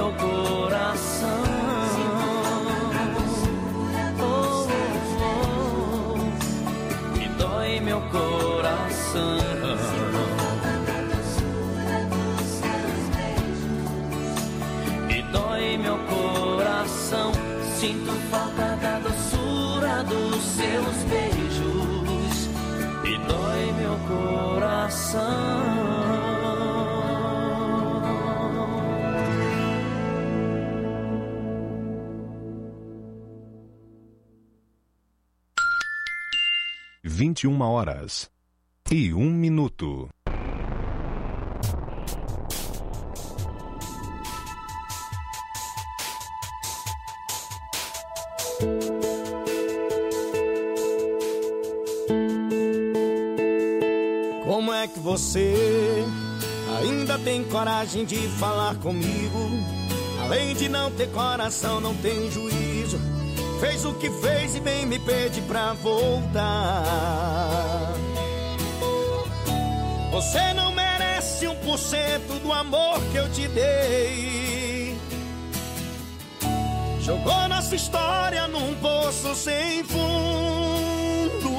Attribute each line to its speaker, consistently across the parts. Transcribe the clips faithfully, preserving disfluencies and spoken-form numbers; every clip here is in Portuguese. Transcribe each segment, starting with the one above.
Speaker 1: meu coração. Oh, oh, oh. E dói meu coração. E dói meu coração. Sinto falta da doçura dos seus beijos. E dói meu coração.
Speaker 2: Vinte e uma horas e um minuto.
Speaker 3: Como é que você ainda tem coragem de falar comigo? Além de não ter coração, não tem juízo. Fez o que fez e vem me pedir pra voltar. Você não merece um por cento do amor que eu te dei. Jogou nossa história num poço sem fundo.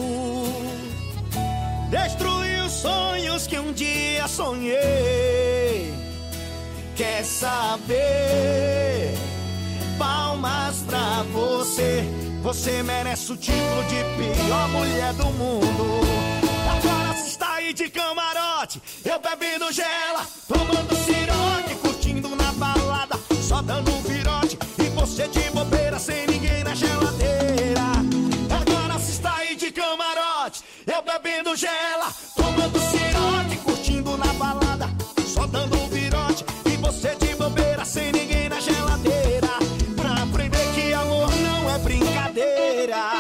Speaker 3: Destruiu sonhos que um dia sonhei. Quer saber? Palmas pra você. Você merece o título de pior mulher do mundo. Agora você está aí de camarote, eu bebendo gela, tomando ciroque, curtindo na balada, só dando um virote. E você de bobeira, sem ninguém na geladeira. Agora você está aí de camarote, eu bebendo gela, tomando ciroque, curtindo na balada, só dando um virote. E você de bobeira, sem ninguém na geladeira. Pra aprender que amor não é brincadeira.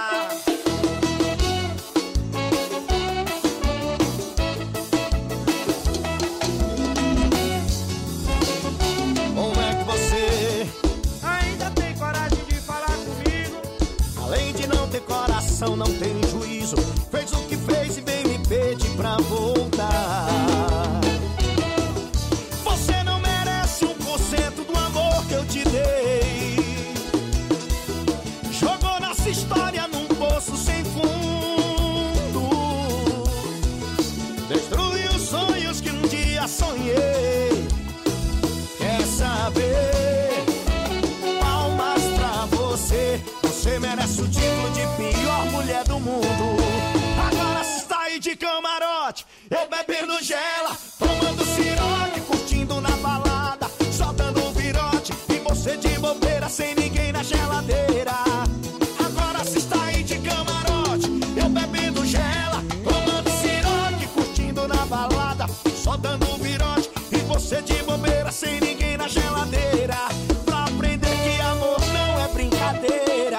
Speaker 3: Como é que você ainda tem coragem de falar comigo? Além de não ter coração, não tem juízo. Fez o que fez e vem me pedir pra voltar. Você não merece um por cento do amor que eu te dei. Jogou nossa história num poço sem fundo. Destruiu sonhos que um dia sonhei. Quer saber? Palmas pra você. Você merece o título de pior mulher do mundo. Agora você está aí de camarote, eu bebendo gela, tomando ciroque, curtindo na balada, só dando um virote. E você de bobeira, sem ninguém na geladeira. Agora você está aí de camarote, eu bebendo gela, tomando ciroque, curtindo na balada, só dando um virote. E você de bobeira, sem ninguém na geladeira. Pra aprender que amor não é brincadeira.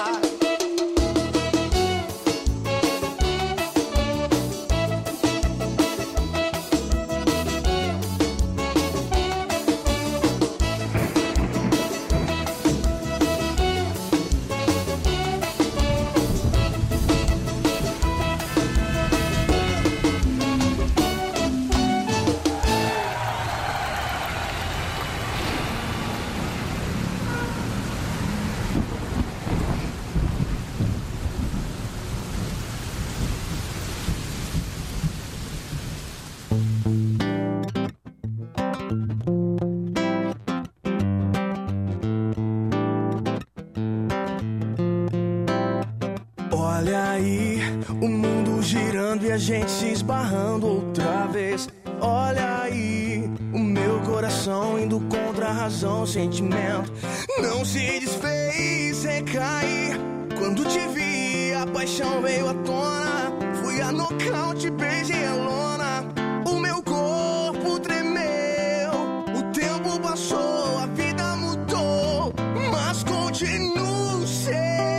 Speaker 4: Olha aí, o mundo girando e a gente se esbarrando outra vez. Olha aí, o meu coração indo contra a razão, o sentimento não se desfez, recair. Quando te vi, a paixão veio à tona. Fui a nocaute, beijei a lona. O meu corpo tremeu, o tempo passou, a vida mudou, mas continuo seu.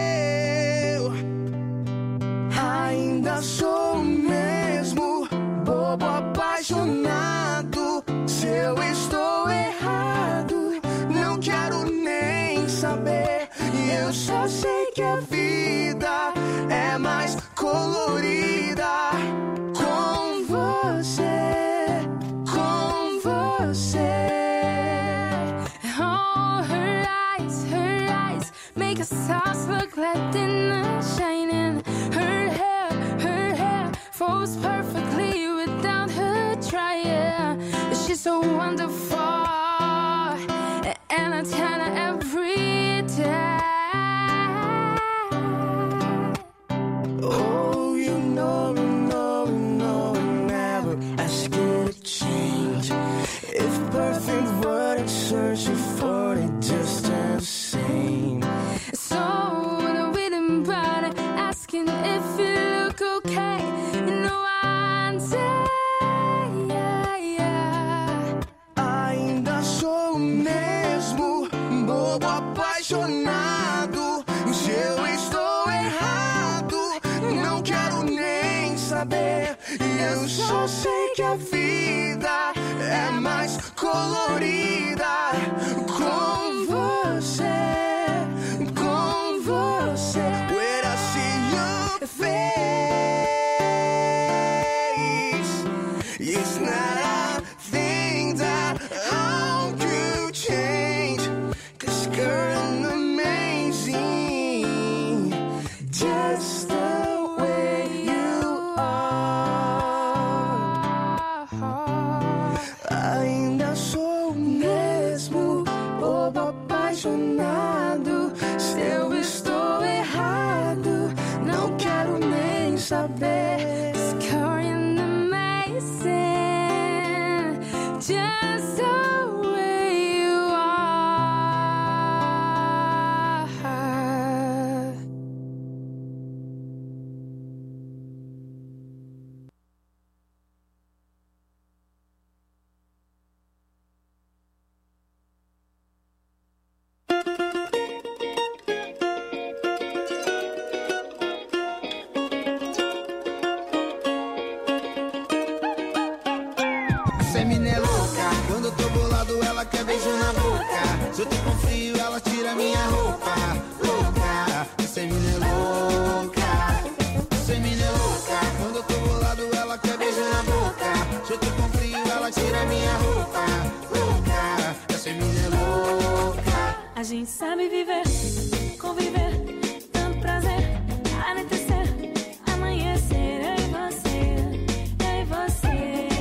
Speaker 4: Ainda sou o mesmo, bobo apaixonado. Se eu estou errado, não quero nem saber. E eu só sei que a vida é mais colorida com você, com você.
Speaker 5: so wonderful, and I tell her every day.
Speaker 4: Oh, you know, you know, you know, never ask you to change. If perfect were to search for, it just the same.
Speaker 5: So when I'm reading about it, asking if you look okay, you know I say, yeah, yeah.
Speaker 4: Ainda sou o mesmo bobo apaixonado. Se eu estou errado, não quero nem saber. E eu só sei que a vida é mais colorida com você, com você. When I see your face, it's not a thing that I could change. 'Cause girl, I'm amazing, just the way you are. Ainda sou o mesmo bobo apaixonado. Se eu estou errado, não quero nem saber.
Speaker 5: Scoring amazing, just the way you are.
Speaker 3: Essa mina é louca, quando eu tô bolado ela quer beijo na boca. Se eu tô com frio ela tira minha roupa. Louca, essa mina é louca. Essa mina é louca, quando eu tô bolado ela quer beijo na boca. Se eu tô com frio ela tira minha roupa. Louca, essa mina é louca.
Speaker 6: A gente sabe viver, conviver, tanto prazer, anoitecer, amanhecer, eu e você, eu e você.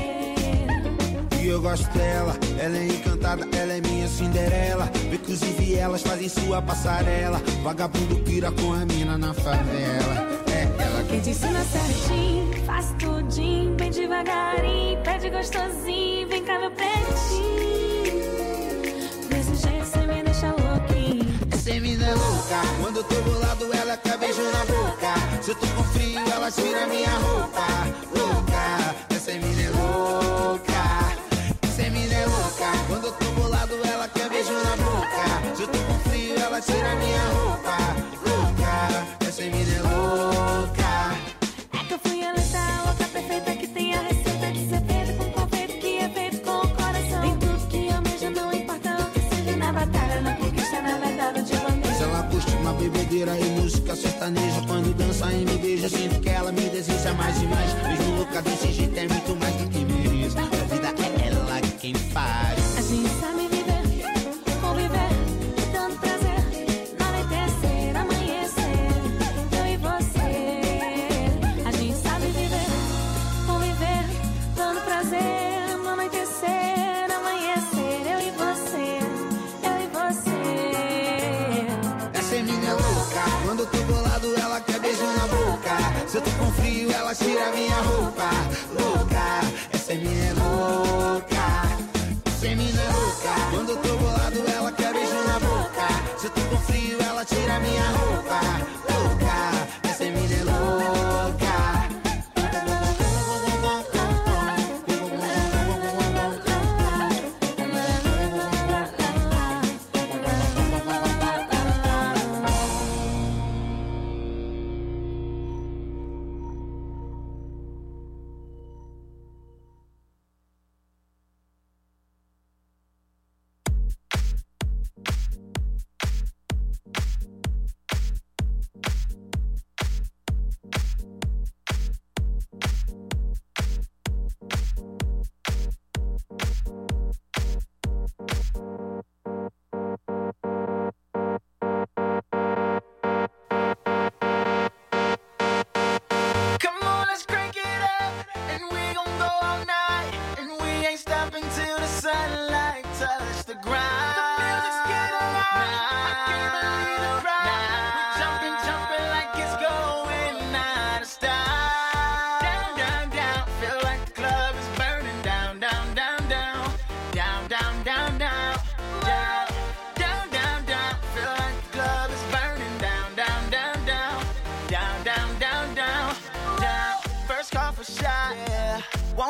Speaker 3: E eu gosto dela, ela é encantada, ela é minha Cinderela. Inclusive elas fazem sua passarela. Vagabundo pira com a mina na favela. É ela
Speaker 6: Quem te ensina certinho, faz tudinho, bem devagarinho, pede gostosinho, vem cá meu pretinho. Desse jeito cê me deixa louquinho.
Speaker 3: Essa mina é louca, quando eu tô bolado ela quer beijo na boca. Se eu tô com frio ela tira minha roupa. Louca, essa mina é louca. Essa mina é louca, quando eu tô bolado ela quer beijo na boca. Se eu tô com frio ela tira minha roupa. Louca, essa mina é louca.
Speaker 6: É que eu fui eleita a louca perfeita que tem a receita de ser feita com confeito que é feito com o coração. Tem tudo que eu almeja, não importa o que seja na batalha, na conquista, na verdade, de bandeja.
Speaker 3: Se ela curte uma bebedeira e música sertaneja, quando dança e me beija, sinto que ela me deseja mais e mais. Mesmo louca desse jeito é muito mais do que mesmo.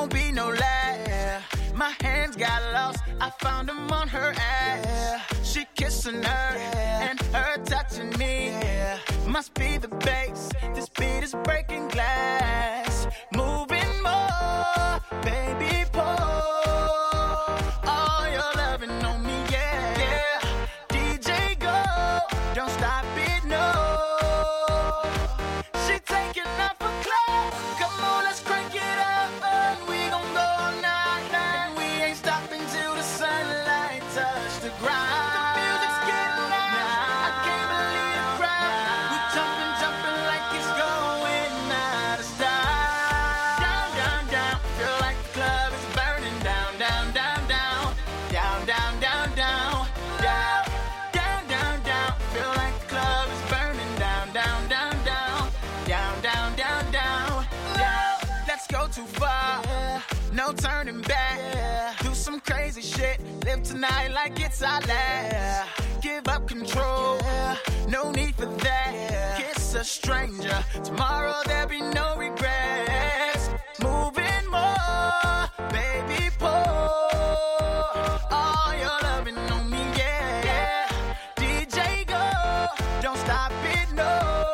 Speaker 7: won't be no lie. My hands got lost, I found them on her ass. She kissing her and her touching me. Must be the bass, this beat is breaking glass. Moving more, baby, pour all your loving on me, yeah, yeah. D J go, don't stop it, no. She taking off her clothes, come on, let's crank it up, and we gon' go all night, night. We ain't stopping till the sunlight touch the ground. The music's getting loud, I can't believe the crowd. We jumping, jumping like it's going out of style. Down, down, down, feel like the club is burning down, down, down, down, down, down, down, down, down, down, down, down. Feel like the club is burning down, down, down, down, down, down, down, down, down. Let's go too far, no turning back. Do some crazy shit, live tonight like it's our last. Give up control, no need for that. Kiss a stranger, tomorrow there'll be no regrets. Moving more, baby, pour all your loving on me, yeah. D J go, don't stop it, no.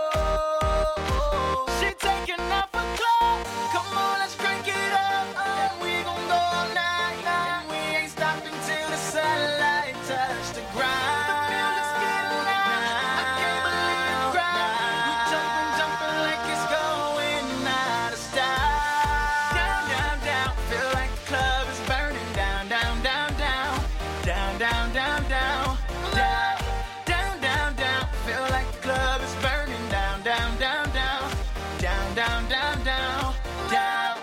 Speaker 7: She taking off her clothes, come on, let's crank it up, and we gon' go all night, night. We ain't stopping till the sunlight touch the ground. The music's getting loud, I can't believe the crowd. We jumping, jumping like it's going out of style. Down, down, down, feel like the club is burning down, down, down, down, down, down, down, down, down, down, down, down. Feel like the club is burning down, down, down, down, down, down, down, down, down.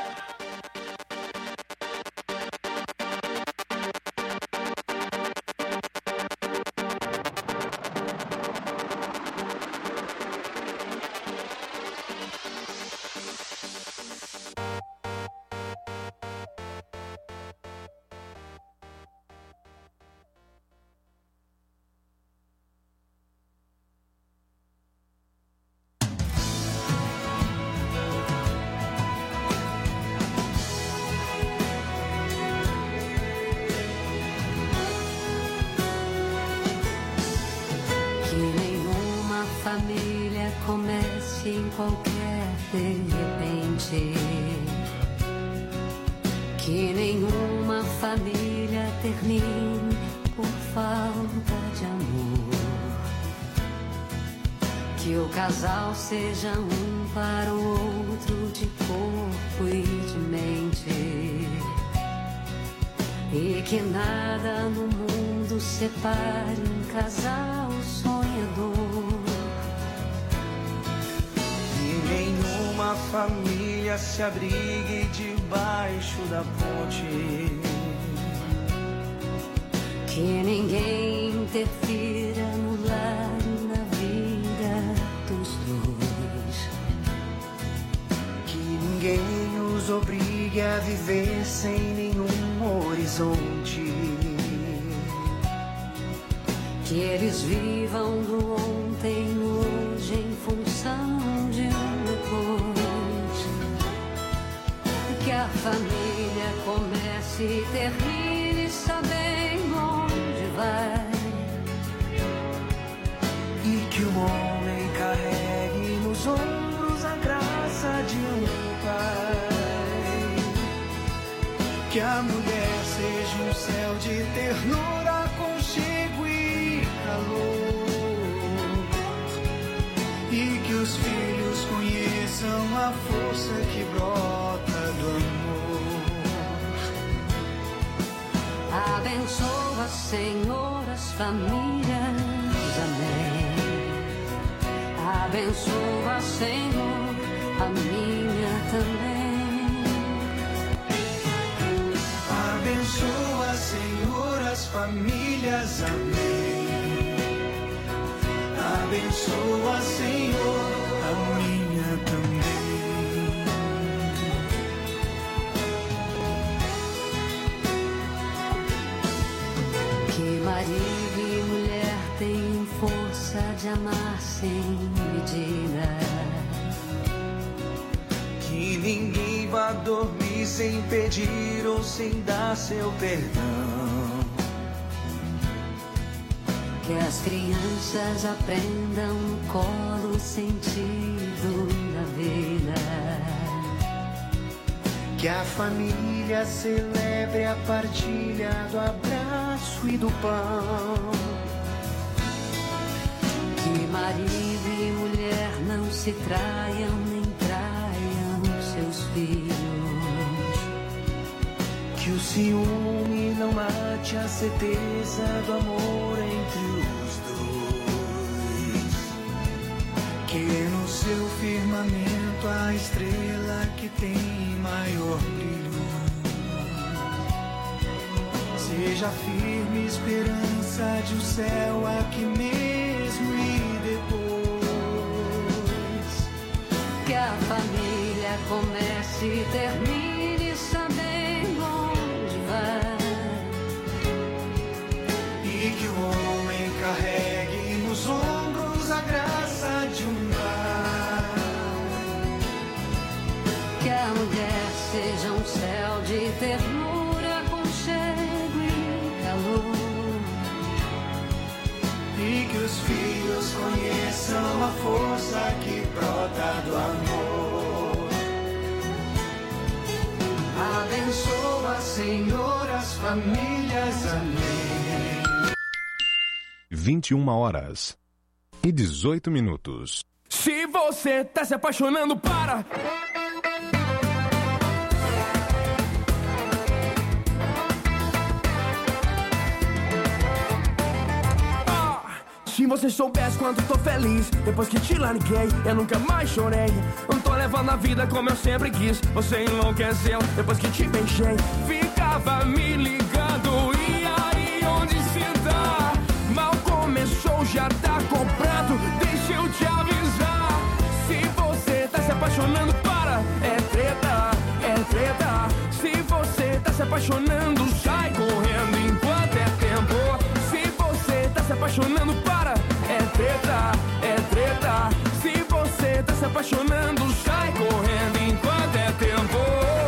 Speaker 8: Que nenhuma família comece em qualquer de repente. Que nenhuma família termine por falta de amor. Que o casal seja um para o outro de corpo e de mente. E que nada no mundo separe um casal sonhador.
Speaker 4: Que nenhuma família se abrigue debaixo da ponte.
Speaker 8: Que ninguém interfira no lar e na vida dos dois.
Speaker 4: Que ninguém os obrigue a viver sem nenhum horizonte.
Speaker 8: Que eles vivam do ontem no hoje em função de um depois. Que a família comece e termine sabendo onde vai.
Speaker 4: E que o homem carregue nos ombros a graça de um pai. Que a mulher seja um céu de ternura, aconchego e calor. E que os filhos conheçam a força que brota do amor.
Speaker 8: Abençoa, Senhor, as famílias, amém. Abençoa, Senhor, a minha também.
Speaker 4: Abençoa, Senhor, as famílias, amém. Abençoa, Senhor, a minha também.
Speaker 8: Que marido e mulher tenham força de amar sem medida.
Speaker 4: Que ninguém vá dormir sem pedir ou sem dar seu perdão.
Speaker 8: Que as crianças aprendam no colo o sentido da vida.
Speaker 4: Que a família celebre a partilha do abraço e do pão.
Speaker 8: Que marido e mulher não se traiam nem traiam seus filhos.
Speaker 4: Que o ciúme não mate a certeza do amor entre os dois. Que no seu firmamento a estrela que tem maior brilho seja firme esperança de um céu aqui mesmo e depois.
Speaker 8: Que a família comece e termine sabendo onde vai.
Speaker 4: E que o homem carregue nos ombros a graça de um lar.
Speaker 8: Que a mulher seja um céu de ternura, aconchego e calor.
Speaker 4: E que os filhos conheçam a força que brota do amor. Abençoa, Senhor, as famílias. Amém.
Speaker 2: vinte e uma horas e dezoito minutos.
Speaker 3: Se você tá se apaixonando, para! Se você soubesse quanto tô feliz depois que te larguei, eu nunca mais chorei. Não tô levando a vida como eu sempre quis. Você enlouqueceu depois que te beijei. Ficava me ligando, e aí onde cê tá? Mal começou, já tá comprado. Deixa eu te avisar. Se você tá se apaixonando, para! É treta, é treta. Se você tá se apaixonando, sai correndo enquanto é tempo. Se você tá se apaixonando, para! É treta, é treta. Se você tá se apaixonando, sai correndo enquanto é tempo.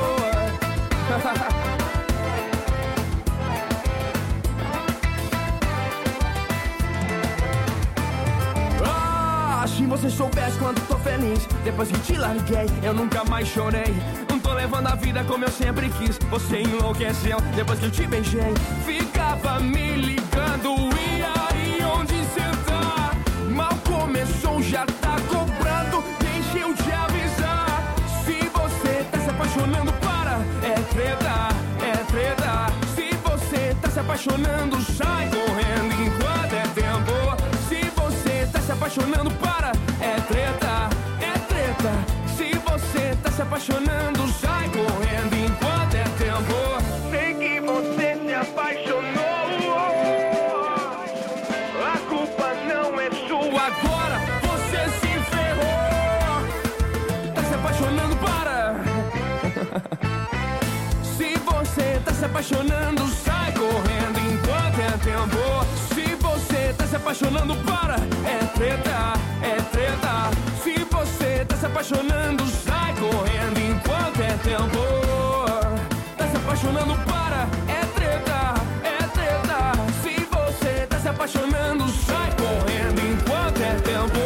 Speaker 3: Ah, se você soubesse quanto tô feliz depois que te larguei, eu nunca mais chorei. Não tô levando a vida como eu sempre quis. Você enlouqueceu depois que eu te beijei. Ficava me ligando, e aí onde cê tá? Mal começou, já tá cobrando. Deixa eu te avisar. Se você tá se apaixonando, para! É treta, é treta. Se você tá se apaixonando, sai correndo enquanto é tempo. Se você tá se apaixonando, para! É treta, é treta. Se você tá se apaixonando, sai correndo enquanto é tempo. Sei que você se apaixonou. A culpa não é sua agora. Você se ferrou. Tá se apaixonando, para! Se você tá se apaixonando, sai correndo enquanto é tempo. Se você tá se apaixonando, para! É treta, é treta. Se você tá se apaixonando, sai correndo enquanto é tempo. Tá se apaixonando, para! É treta, é treta. Se você tá se apaixonando, sai correndo enquanto é tempo.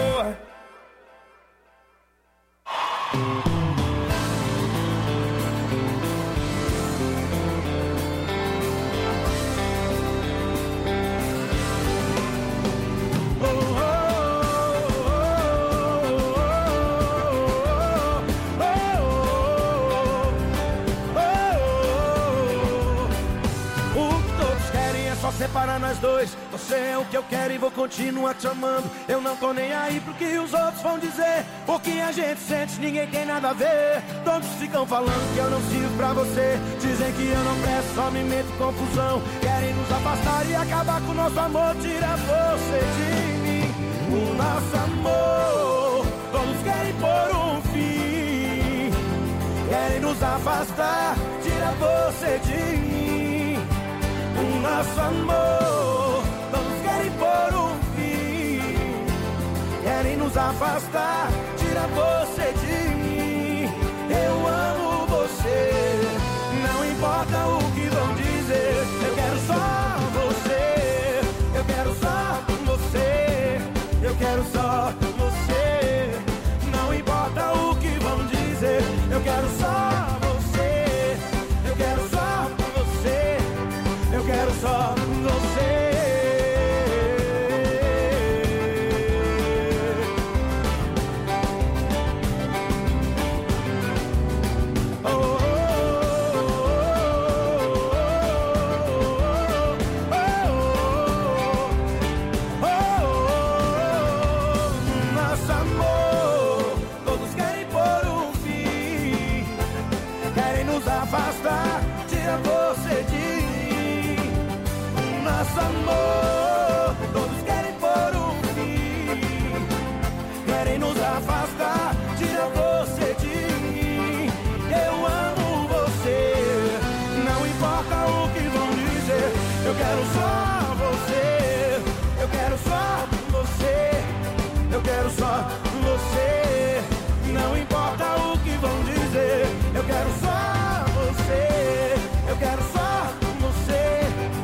Speaker 3: Só separa nós dois. Você é o que eu quero e vou continuar te amando. Eu não tô nem aí pro que os outros vão dizer. O que a gente sente, ninguém tem nada a ver. Todos ficam falando que eu não sirvo pra você. Dizem que eu não presto, só me meto em confusão. Querem nos afastar e acabar com o nosso amor. Tira você de mim, o nosso amor. Todos querem pôr um fim. Querem nos afastar, tira você de mim, o nosso amor. Todos querem pôr um fim. Querem nos afastar, tira você de mim. Eu amo você.
Speaker 4: só você.
Speaker 3: Nosso amor, todos querem pôr um fim, querem nos afastar, tira você de mim. Eu amo você, não importa o que vão dizer. Eu quero só você, eu quero só você, eu quero só você. Não importa o que vão dizer. Eu quero só você, eu quero só você.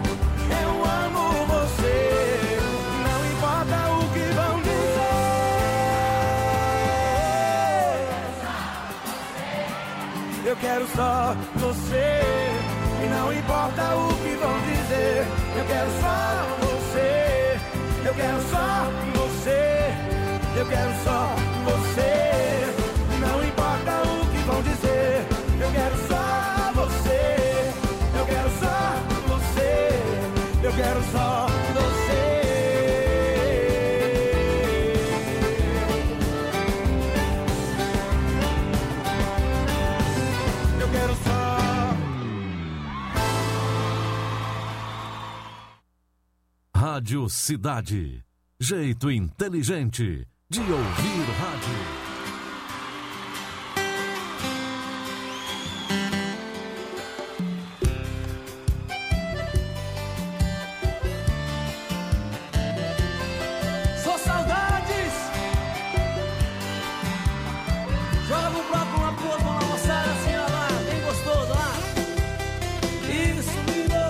Speaker 3: Eu quero só você, e não importa o que vão dizer. Eu quero só você, eu quero só você, eu quero só você, não importa o que vão dizer. Eu quero só você, eu quero só você, eu quero só você.
Speaker 9: Rádio Cidade. Jeito inteligente de ouvir rádio.
Speaker 4: Só saudades. Joga pro próprio uma pro outro, uma moçada assim, ó lá, bem gostoso, lá. Isso, lindo.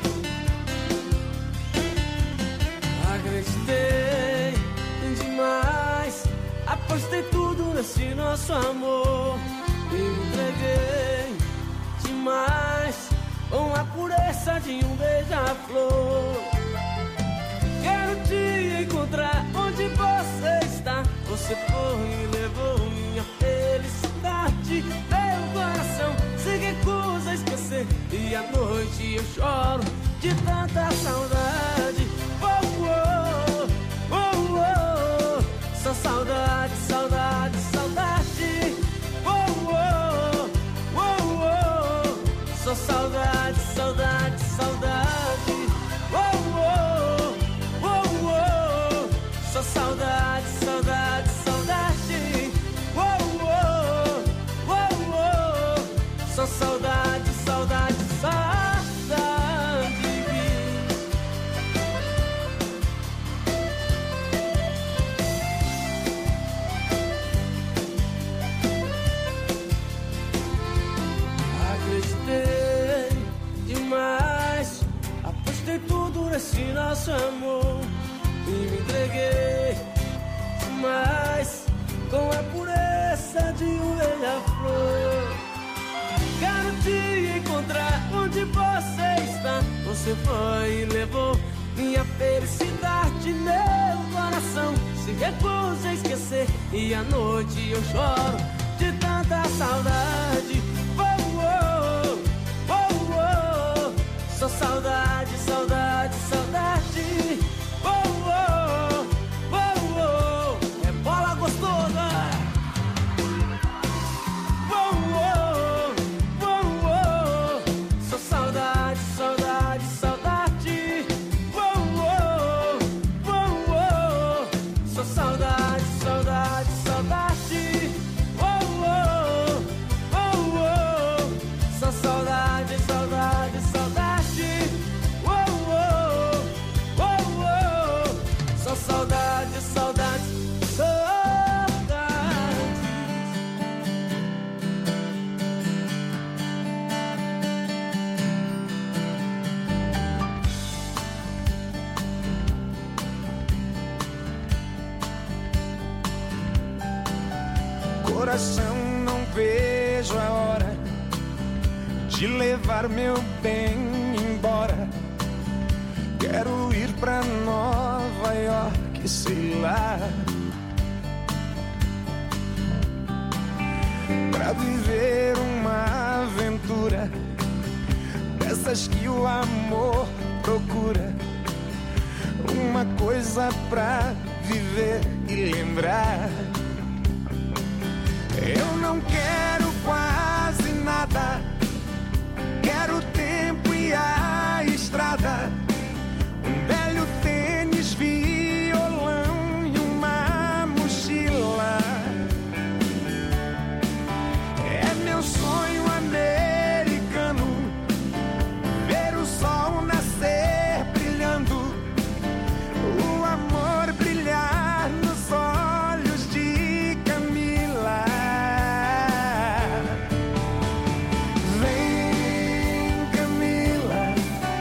Speaker 4: Acreditei demais, apostei tudo nesse nosso amor. E me entreguei demais, com a pureza de um beija-flor. Quero te encontrar onde você está. Você foi e levou minha felicidade. Meu coração se recusa a esquecer, e à noite eu choro de tanta saudade. Oh, oh, oh, oh. Só saudade, saudade, saudade. Oh, oh, oh, oh. Só saudade, saudade, saudade. Oh, oh, oh, oh. Só saudade, saudade, saudade. Oh, oh, oh, oh. Só saudade, saudade, saudade. Nesse nosso amor, e me entreguei demais, com a pureza de um beija-flor. Quero te encontrar onde você está. Você foi e levou minha felicidade. Meu coração se recusa a esquecer, e à noite eu choro de tanta saudade. Oh, oh, oh, oh. Só saudade, saudade, saudade. Oh, oh, oh, oh. É bola gostosa. Oh, oh, oh, oh. Só saudade, saudade, saudade. Oh, oh, oh, oh. Só saudade, saudade, saudade. Oh, oh, oh, oh. Só saudade, saudade, saudade. Saudade, saudade, saudade.
Speaker 3: Coração, não vejo a hora de levar meu bem embora.
Speaker 4: Quero ir pra Nova York, sei lá, pra viver uma aventura dessas que o amor procura. Uma coisa pra viver e lembrar. Eu não quero quase nada, quero o tempo e a estrada, um velho tênis, violão e uma mochila. É meu sonho americano, ver o sol nascer brilhando, o amor brilhar nos olhos de Camila. Vem, Camila,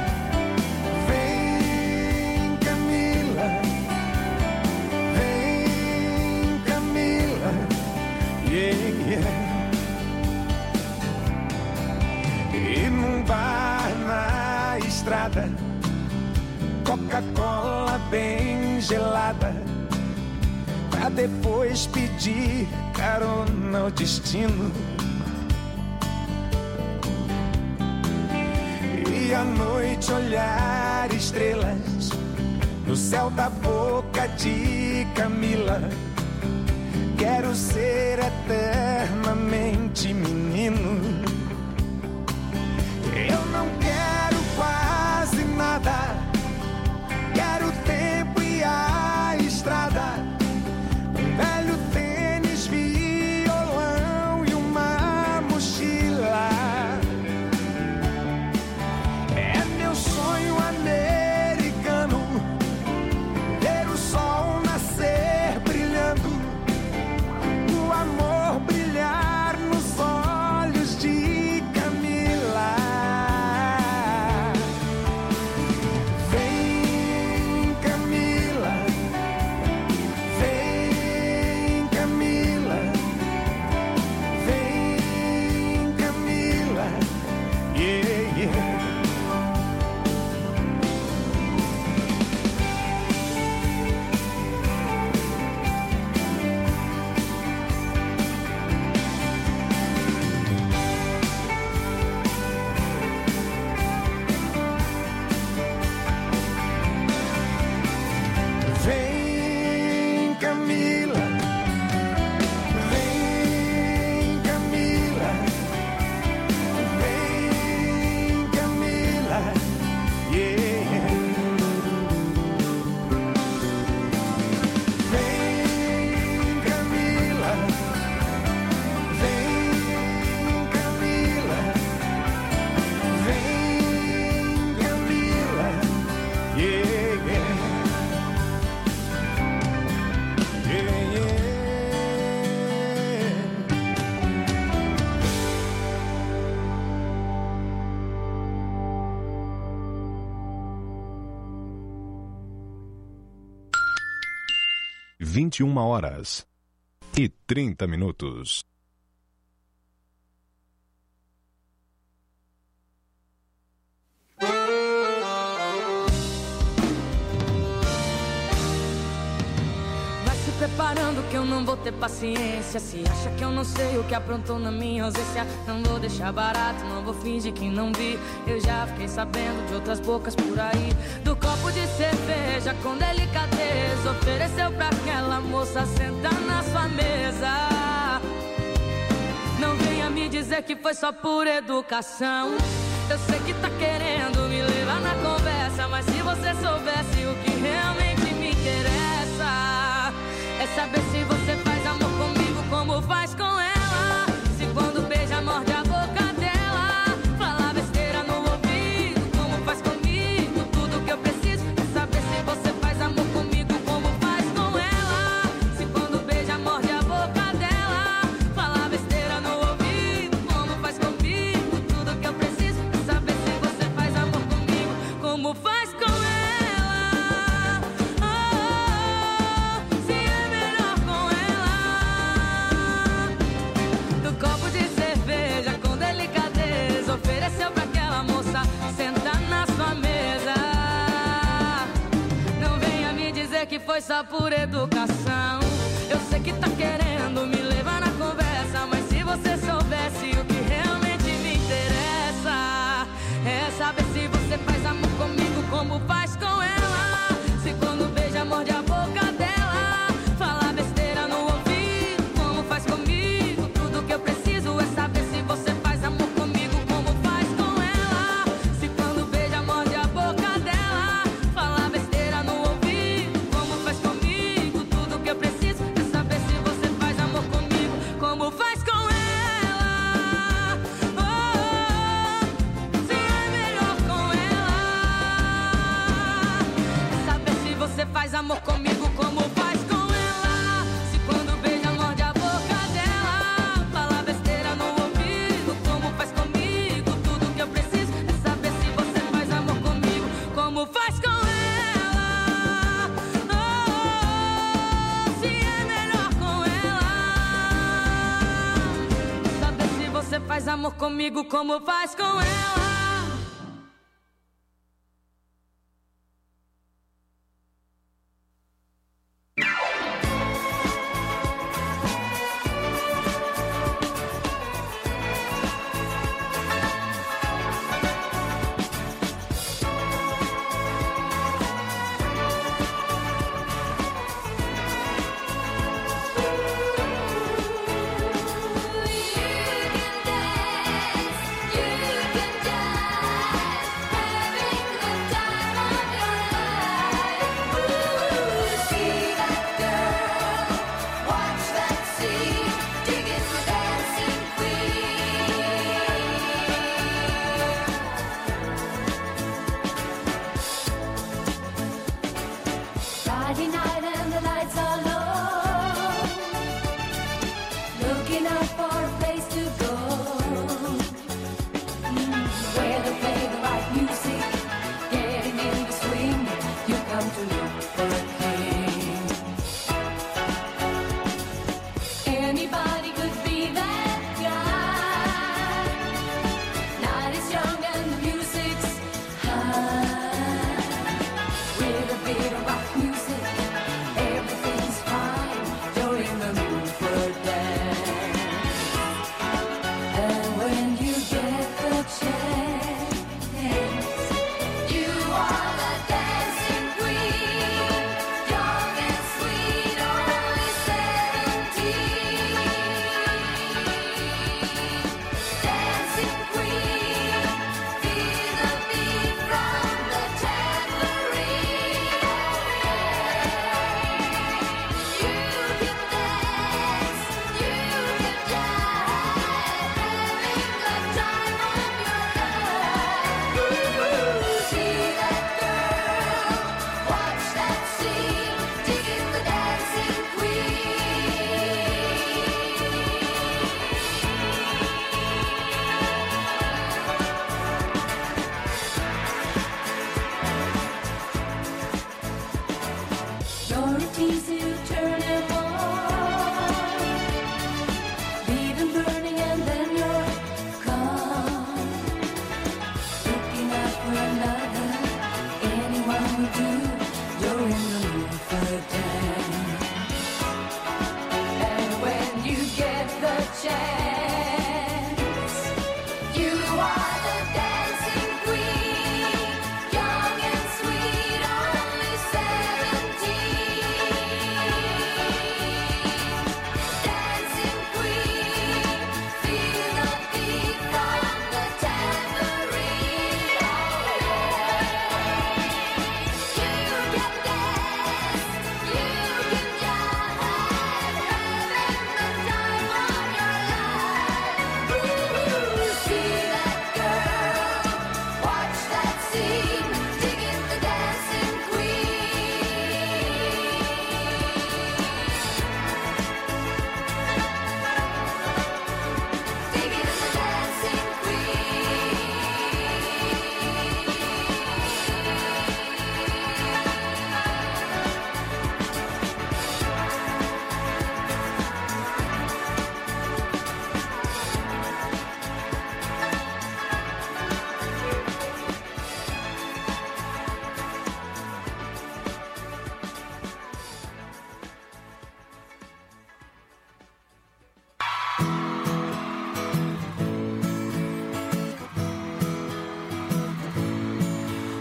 Speaker 4: vem, Camila, vem, Camila, yeah, yeah. E num bar na estrada, Coca-Cola bem gelada, pra depois pedir carona ao destino. E à noite olhar estrelas no céu da boca de Camila. Quero ser eternamente menino. Eu não quero quase nada, quero o tempo e a estrada, um velho tênis, violão e uma mochila. É meu sonho americano, ver o sol nascer brilhando, o amor brilhar nos olhos de Camila. Vem, Camila, vem, Camila, vem, Camila, yeah, yeah. Vem, Camila, vem, Camila, vem, Camila, yeah. Vem, Camila, vem, Camila, vem, Camila, yeah, yeah. Yeah, yeah.
Speaker 2: vinte e uma horas e trinta minutos.
Speaker 5: Vai se preparando que eu não vou ter paciência. Se acha que eu não sei o que aprontou na minha ausência, não vou deixar barato, não vou fingir que não vi. Eu já fiquei sabendo de outras bocas por aí, do copo de cerveja com delicadeza ofereceu pra aquela moça sentar na sua mesa. Não venha me dizer que foi só por educação. Eu sei que tá querendo me levar na conversa, mas se você soubesse o que realmente me interessa, é saber se você faz amor comigo como faz com ela. Se quando beija morde a boca dela, fala besteira no ouvido como faz comigo. Tudo que eu preciso é saber se você faz amor comigo como faz com ela. Se quando beija morde a boca dela, fala besteira no ouvido como faz comigo. Tudo que eu preciso é saber se você faz amor conversa por educação. Eu sei que tá querendo me levar na conversa, mas se você soubesse o que realmente me interessa, é saber se você faz amor comigo como faz com ela. Se quando beija morde a boca dela, fala besteira no ouvido como faz comigo. Tudo que eu preciso é saber se você faz amor comigo como faz com ela. Se quando beija morde a boca dela, fala besteira no ouvido como faz comigo. Tudo que eu preciso é saber se você faz amor comigo como faz com ela. Oh, oh, se é melhor com ela. Saber se você faz amor comigo como faz com ela. Se quando beija morde a boca dela, fala besteira no ouvido como faz comigo. Tudo que eu preciso é saber se você faz amor comigo como faz com ela. Oh, oh, oh, se é melhor com ela. Saber se você faz amor comigo como faz com ela.
Speaker 6: You can dance, you can dance.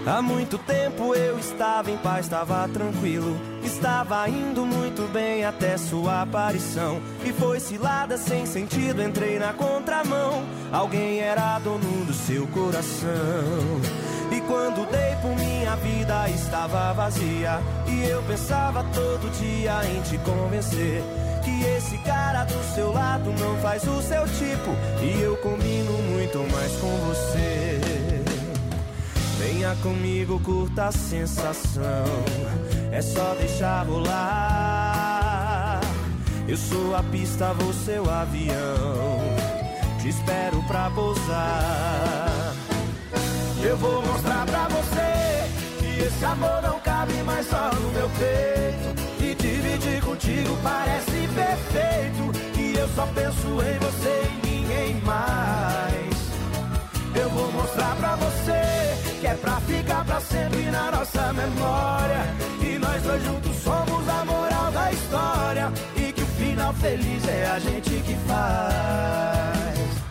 Speaker 4: Há muito tempo eu estava em paz, estava tranquilo. Estava indo muito bem até sua aparição. E foi cilada sem sentido, entrei na contramão. Alguém era dono do seu coração. E quando dei por minha vida estava vazia. E eu pensava todo dia em te convencer que esse cara do seu lado não faz o seu tipo. E eu combino muito mais com você. Venha comigo, curta a sensação. É só deixar rolar. Eu sou a pista, você o avião. Te espero pra pousar. Eu vou mostrar pra você que esse amor não cabe mais só no meu peito. E dividir contigo parece perfeito. E eu só penso em você e ninguém mais. Eu vou mostrar pra você que é pra ficar pra sempre na nossa memória. E nós dois juntos somos a moral da história. E que o final feliz é a gente que faz.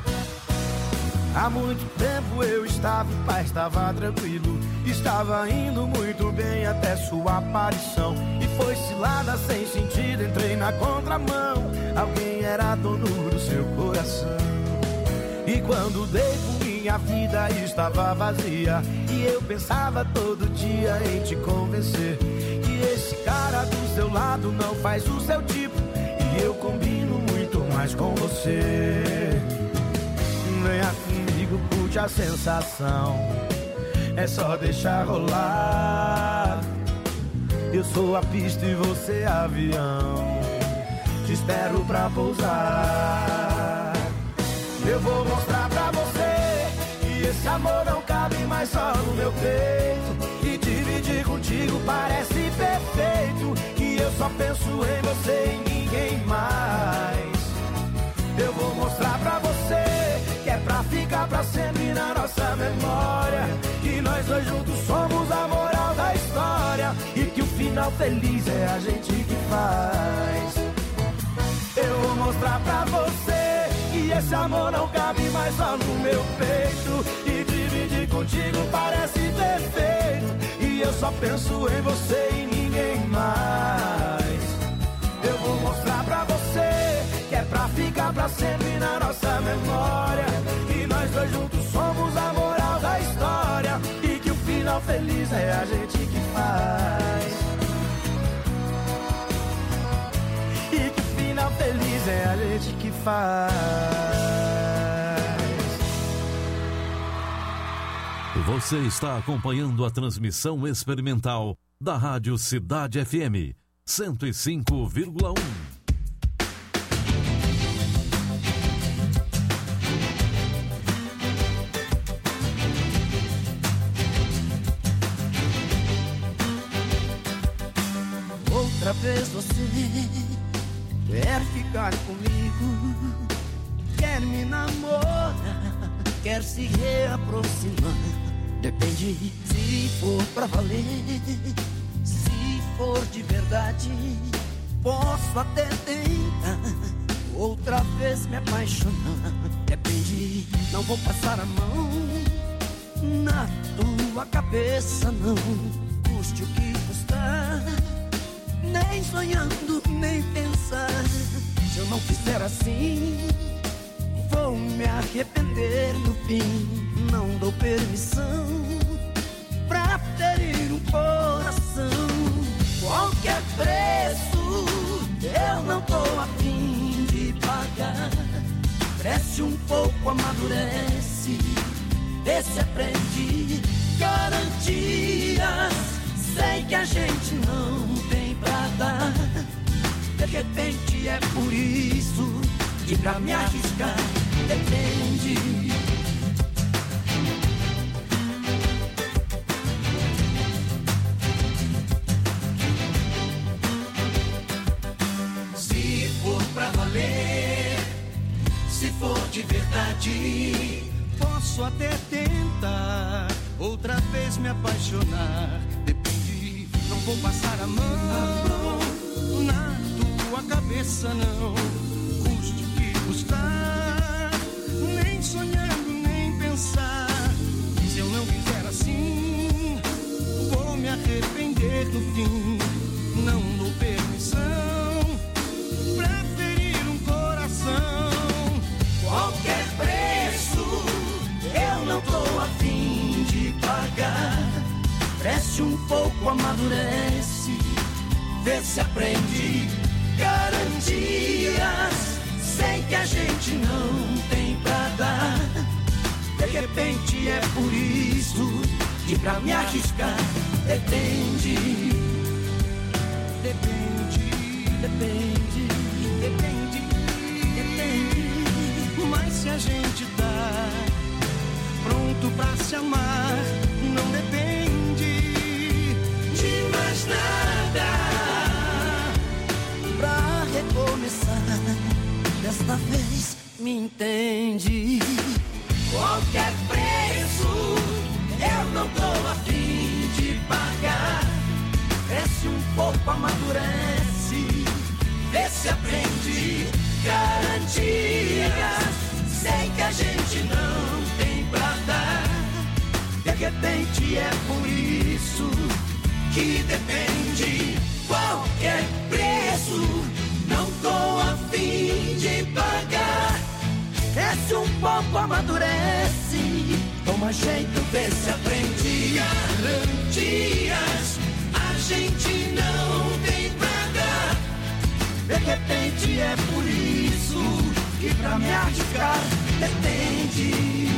Speaker 4: Há muito tempo eu estava em paz, estava tranquilo. Estava indo muito bem até sua aparição. E foi cilada sem sentido, entrei na contramão. Alguém era dono do seu coração. E quando dei por minha vida estava vazia. E eu pensava todo dia em te convencer que esse cara do seu lado não faz o seu tipo. E eu combino muito mais com você. Venha comigo, curte a sensação. É só deixar rolar. Eu sou a pista e você avião. Te espero pra pousar. Eu vou mostrar pra você que esse amor não cabe mais só no meu peito. E dividir contigo parece perfeito. Que eu só penso em você e ninguém mais. Eu vou mostrar pra você que é pra ficar pra sempre na nossa memória. Que nós dois juntos somos a moral da história. E que o final feliz é a gente que faz. Eu vou mostrar pra você que esse amor não cabe mais só no meu peito. E dividir contigo parece perfeito. E eu só penso em você e ninguém mais. Eu vou mostrar pra você que é pra ficar pra sempre na nossa memória. E nós dois juntos somos a moral da história. E que o final feliz é a gente que faz. E que o final feliz é a gente que faz.
Speaker 9: Você está acompanhando a transmissão experimental da Rádio Cidade F M cento e cinco vírgula um.
Speaker 3: Outra vez você quer ficar comigo, quer me namorar, quer se reaproximar. Depende se for pra valer, se for de verdade. Posso até tentar outra vez me apaixonar. Depende, não vou passar a mão na tua cabeça, não. Custe o que custar, nem sonhando, nem pensar. Se eu não fizer assim, vou me arrepender no fim. Não dou permissão pra ferir um coração. Qualquer preço eu não tô a fim de pagar. Cresce um pouco, amadurece, vê se aprende. Garantias, sei que a gente não tem pra dar. De repente é por isso que pra me arriscar depende. Se for pra valer, se for de verdade, posso até tentar outra vez me apaixonar. Depende, não vou passar a mão na tua cabeça, não. Custe o que custar, nem sonhando, nem pensar. Se eu não fizer assim,
Speaker 4: do fim. Não dou permissão pra ferir um coração.
Speaker 3: Qualquer preço eu não tô a fim de pagar. Cresce um pouco, amadurece, vê se aprende. Garantias, sei que a gente não tem pra dar. De repente é por isso que pra me arriscar depende.
Speaker 4: Depende, depende, depende, depende. Mas se a gente tá pronto pra se amar, não depende
Speaker 3: de mais nada. Pra recomeçar, desta vez me entende. Qualquer preço eu não tô a fim de pagar. Cresce um pouco, amadurece, vê se aprende. Garantias, sei que a gente não tem pra dar. De repente é por isso que depende. Qualquer preço não tô a fim de pagar. Cresce um pouco, amadurece, toma jeito, vê se aprende. Garantias, a gente não tem pra dar. De repente é por isso que pra me arriscar depende.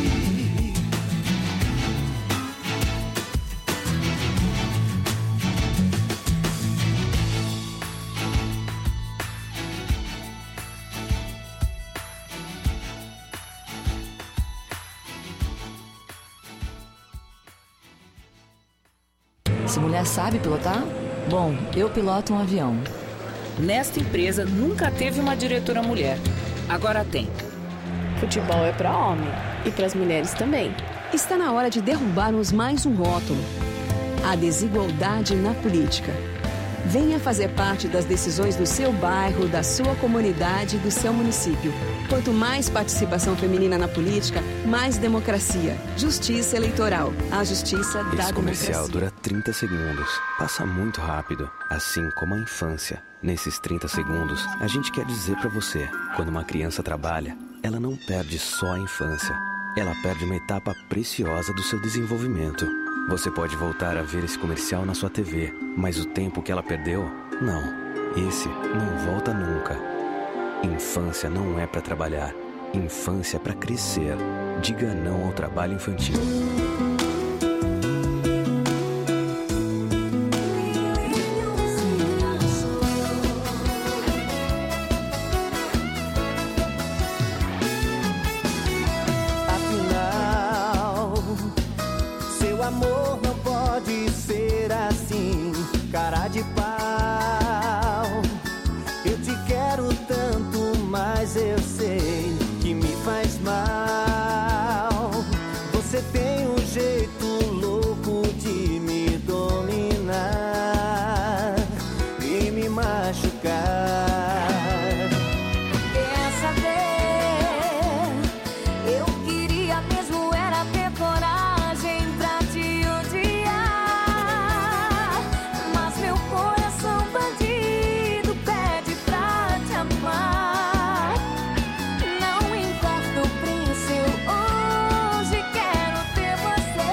Speaker 10: Se mulher sabe pilotar? Bom, eu piloto um avião.
Speaker 11: Nesta empresa nunca teve uma diretora mulher. Agora tem.
Speaker 12: Futebol é para homem e para as mulheres também.
Speaker 13: Está na hora de derrubarmos mais um rótulo: a desigualdade na política. Venha fazer parte das decisões do seu bairro, da sua comunidade e do seu município. Quanto mais participação feminina na política, mais democracia. Justiça eleitoral. A justiça da
Speaker 14: Esse comercial
Speaker 13: democracia.
Speaker 14: dura trinta segundos. Passa muito rápido, assim como a infância. Nesses trinta segundos, a gente quer dizer pra você: quando uma criança trabalha, ela não perde só a infância. Ela perde uma etapa preciosa do seu desenvolvimento. Você pode voltar a ver esse comercial na sua T V, mas o tempo que ela perdeu, não. Esse não volta nunca. Infância não é pra trabalhar. Infância é pra crescer. Diga não ao trabalho infantil.
Speaker 3: Afinal, seu amor não pode ser assim, cara de pau. Eu te quero tanto, mas eu sei que me faz mal. Você tem um jeito louco de me dominar e me machucar.
Speaker 6: Quer saber? Eu queria mesmo era ter coragem pra te odiar, mas meu coração bandido pede pra te amar. Não importa o príncipe, eu hoje quero ter você.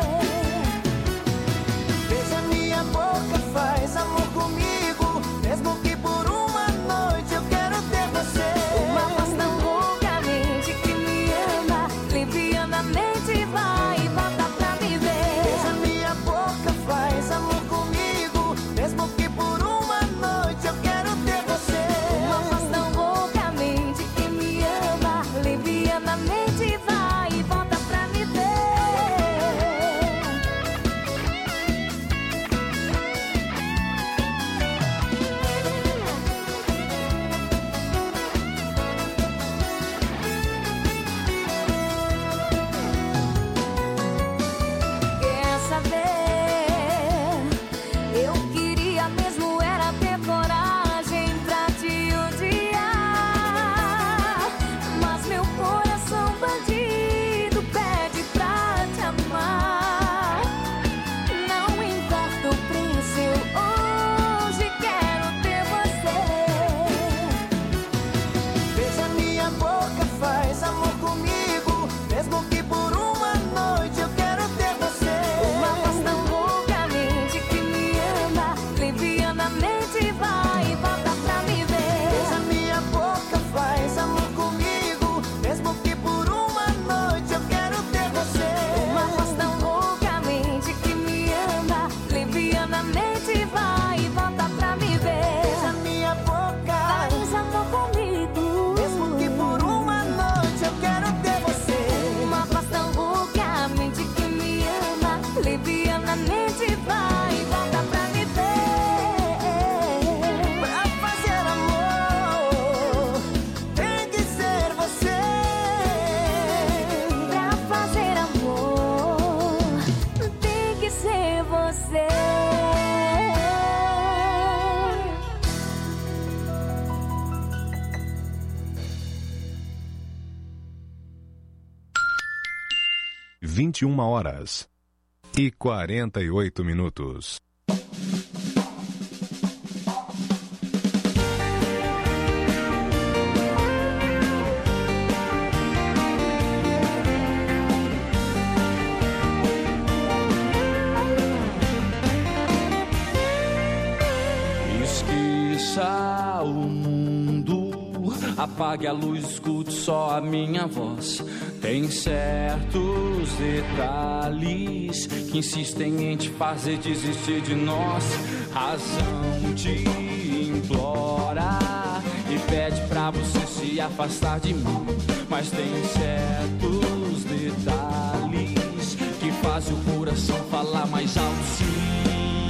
Speaker 3: Veja minha boca, faz amor comigo, mesmo que por uma noite eu quero ter você.
Speaker 6: Uma voz tão loucamente que me ama, livianamente vai e volta pra me ver.
Speaker 3: Veja minha boca, faz amor comigo, mesmo que por uma noite eu quero ter você.
Speaker 6: Uma voz tão loucamente que me ama, livianamente vai e volta pra me ver. Quer saber? Eu queria mesmo era ter coragem pra te odiar, mas meu coração bandido pede pra te amar. Não importa o príncipe, na mente, vai e volta pra me ver. Pra fazer amor, tem que ser você. Pra fazer amor, tem que ser você.
Speaker 2: vinte e uma horas e quarenta e oito minutos.
Speaker 1: Esqueça o mundo, apague a luz, escute só a minha voz. Tem certos detalhes que insistem em te fazer desistir de nós. Razão te implora e pede pra você se afastar de mim. Mas tem certos detalhes que fazem o coração falar mais alto, sim.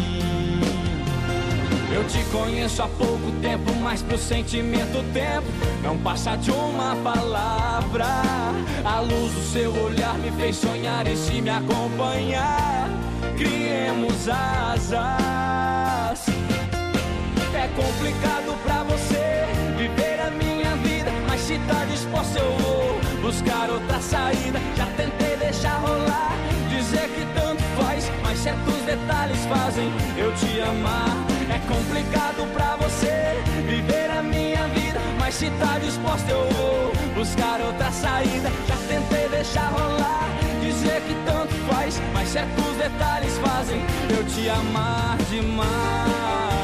Speaker 1: Eu te conheço há pouco tempo, mas pro sentimento o tempo não passa de uma palavra. A luz do seu olhar me fez sonhar e se me acompanhar, criemos asas. É complicado pra você viver a minha vida, mas se tá disposto eu vou buscar outra saída. Já tentei deixar rolar, dizer que tanto faz, mas certos detalhes fazem eu te amar. É complicado pra você viver a minha vida, mas se tá disposto eu vou buscar outra saída. Já tentei deixar rolar, dizer que tanto faz, mas certos detalhes fazem eu te amar demais.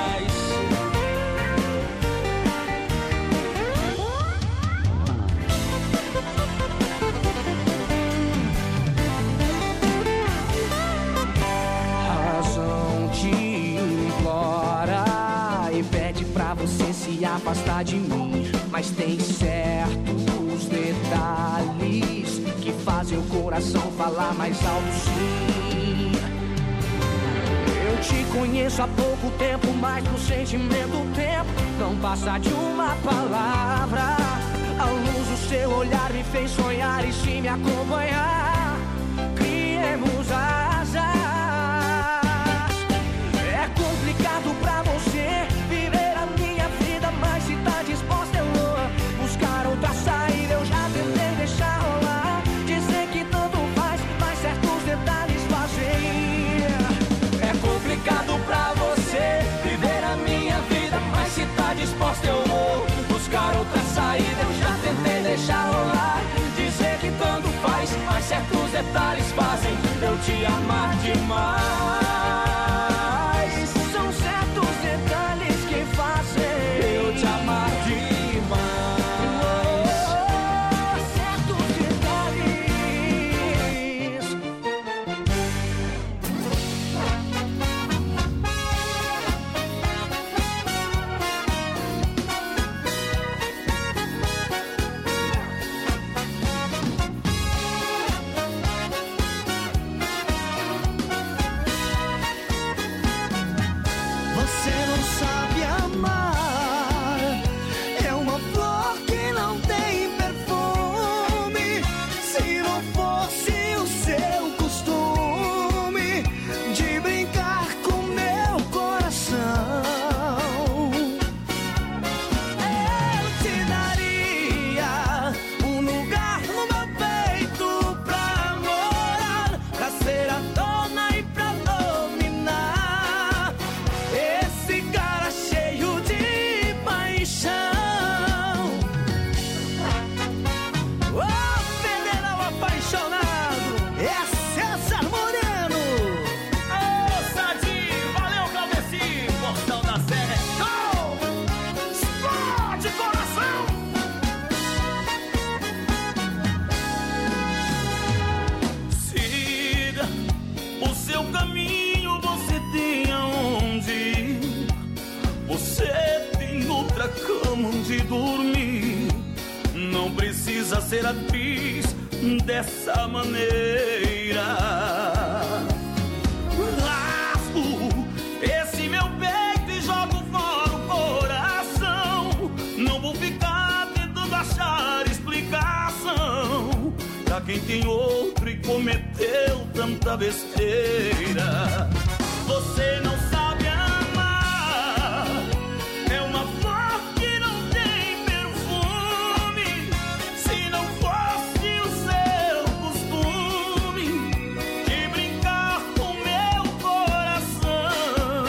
Speaker 4: Você se afastar de mim, mas tem certos detalhes que fazem o coração falar mais alto, sim. Eu te conheço há pouco tempo, mas no sentimento o tempo não passa de uma palavra. A luz do seu olhar me fez sonhar e se me acompanhar, criemos asas. É complicado pra você viver a minha vida, mas se tá disposta eu vou buscar outra saída. Eu já tentei deixar rolar, dizer que tanto faz, mas certos detalhes fazem.
Speaker 1: É complicado pra você viver a minha vida, mas se tá disposta eu vou buscar outra saída. Eu já tentei deixar rolar, dizer que tanto faz, mas certos detalhes fazem eu te amar demais. Eu te amar demais.
Speaker 4: Oh, certos detalhes.
Speaker 3: Você não sabe amar, é uma flor que não tem perfume. Se não fosse o seu costume de brincar com meu coração, eu te daria um lugar no meu peito pra morar, pra ser a dona e pra dominar esse cara cheio de paixão. Oh, federal apaixonado, é César Moreno.
Speaker 1: Ô, Sadinho, valeu, Claudeci, Portão da Serra, show! Explode coração! Siga o seu caminho, você tem aonde ir. Você tem outra cama onde dormir. Não precisa ser atriz dessa maneira.
Speaker 3: tanta besteira. Você não sabe amar, é uma flor que não tem perfume. Se não fosse o seu costume de brincar com meu coração,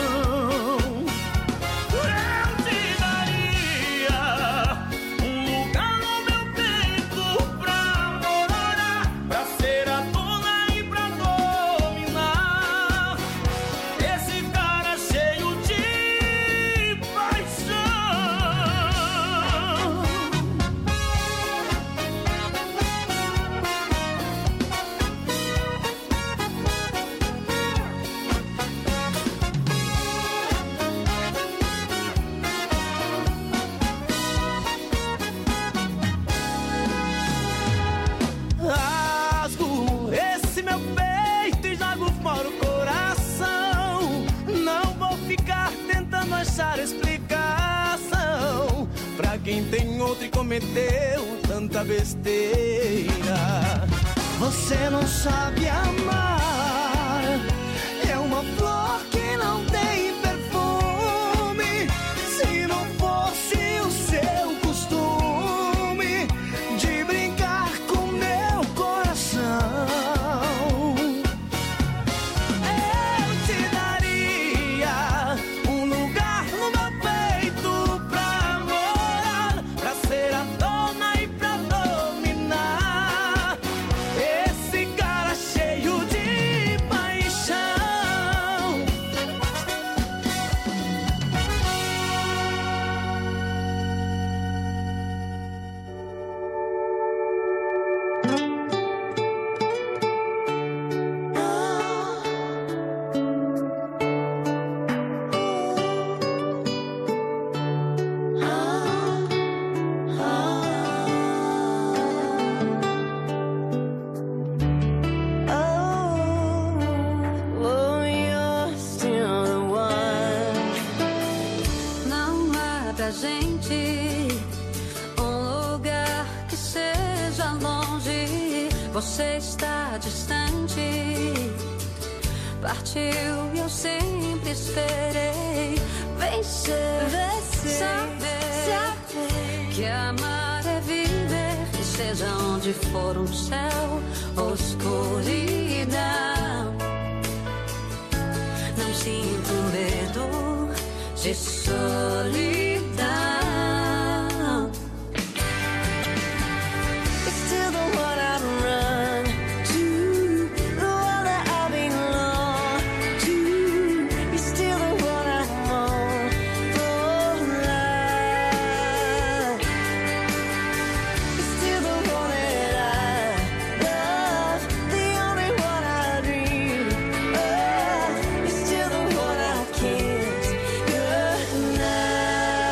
Speaker 3: eu te daria um lugar no meu peito pra morar, pra ser a dona e pra dominar esse cara cheio de paixão. Rasgo esse meu peito e jogo fora o coração. Não vou ficar tentando achar explicação pra quem tem outro e cometeu tanta besteira. Você não sabe amar, é uma flor que não tem perfume. Se não fosse o seu costume de brincar com meu coração, eu te daria um lugar no meu peito pra morar, pra ser a dona e pra dominar esse cara cheio de paixão. Oh, you're still the one.
Speaker 8: Não há pra gente um lugar que seja longe. Você está distante, partiu e eu sempre esperei vencer, saber que amar é viver, e seja onde for um céu ou escuridão. Não sinto medo de solidão. It's still the one I run to, the one that I belong to. It's still the one I want for life. It's still the one that I love, the only one I dream of. It's still the one I kiss goodnight.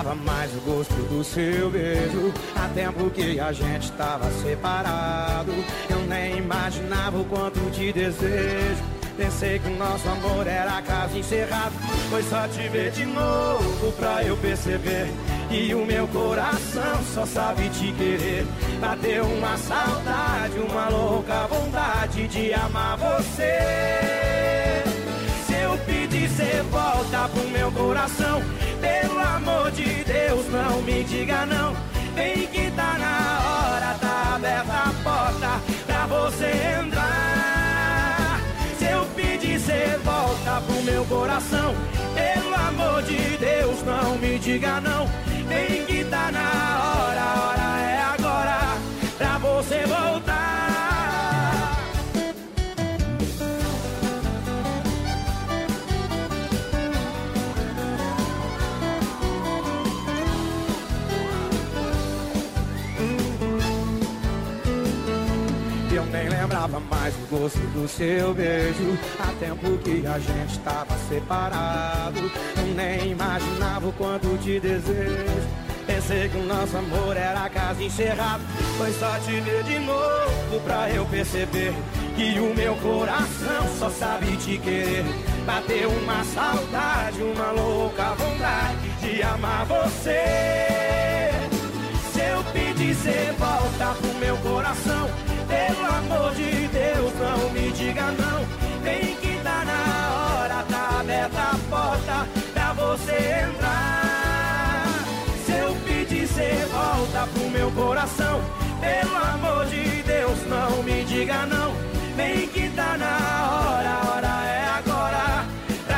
Speaker 4: lembrava mais o gosto do seu beijo. Há tempo que a gente tava separado, eu nem imaginava o quanto te desejo. Pensei que o nosso amor era caso encerrado. Foi só te ver de novo pra eu perceber que o meu coração só sabe te querer. Bateu uma saudade, uma louca vontade de amar você. Se eu pedir, cê volta pro meu coração. Pelo amor de Deus, não me diga não. Vem que tá na hora, tá aberta a porta pra você entrar. Se eu pedir, cê volta pro meu coração. Pelo amor de Deus, não me diga não. Vem que tá na hora, a hora é agora pra você voltar. Eu nem lembrava mais o gosto do seu beijo. Há tempo que a gente tava separado, eu nem imaginava o quanto te desejo. Pensei que o nosso amor era caso encerrado. Foi só te ver de novo pra eu perceber que o meu coração só sabe te querer. Bateu uma saudade, uma louca vontade de amar você. Se eu pedir, cê volta pro meu coração. Pelo amor de Deus, não me diga não. Vem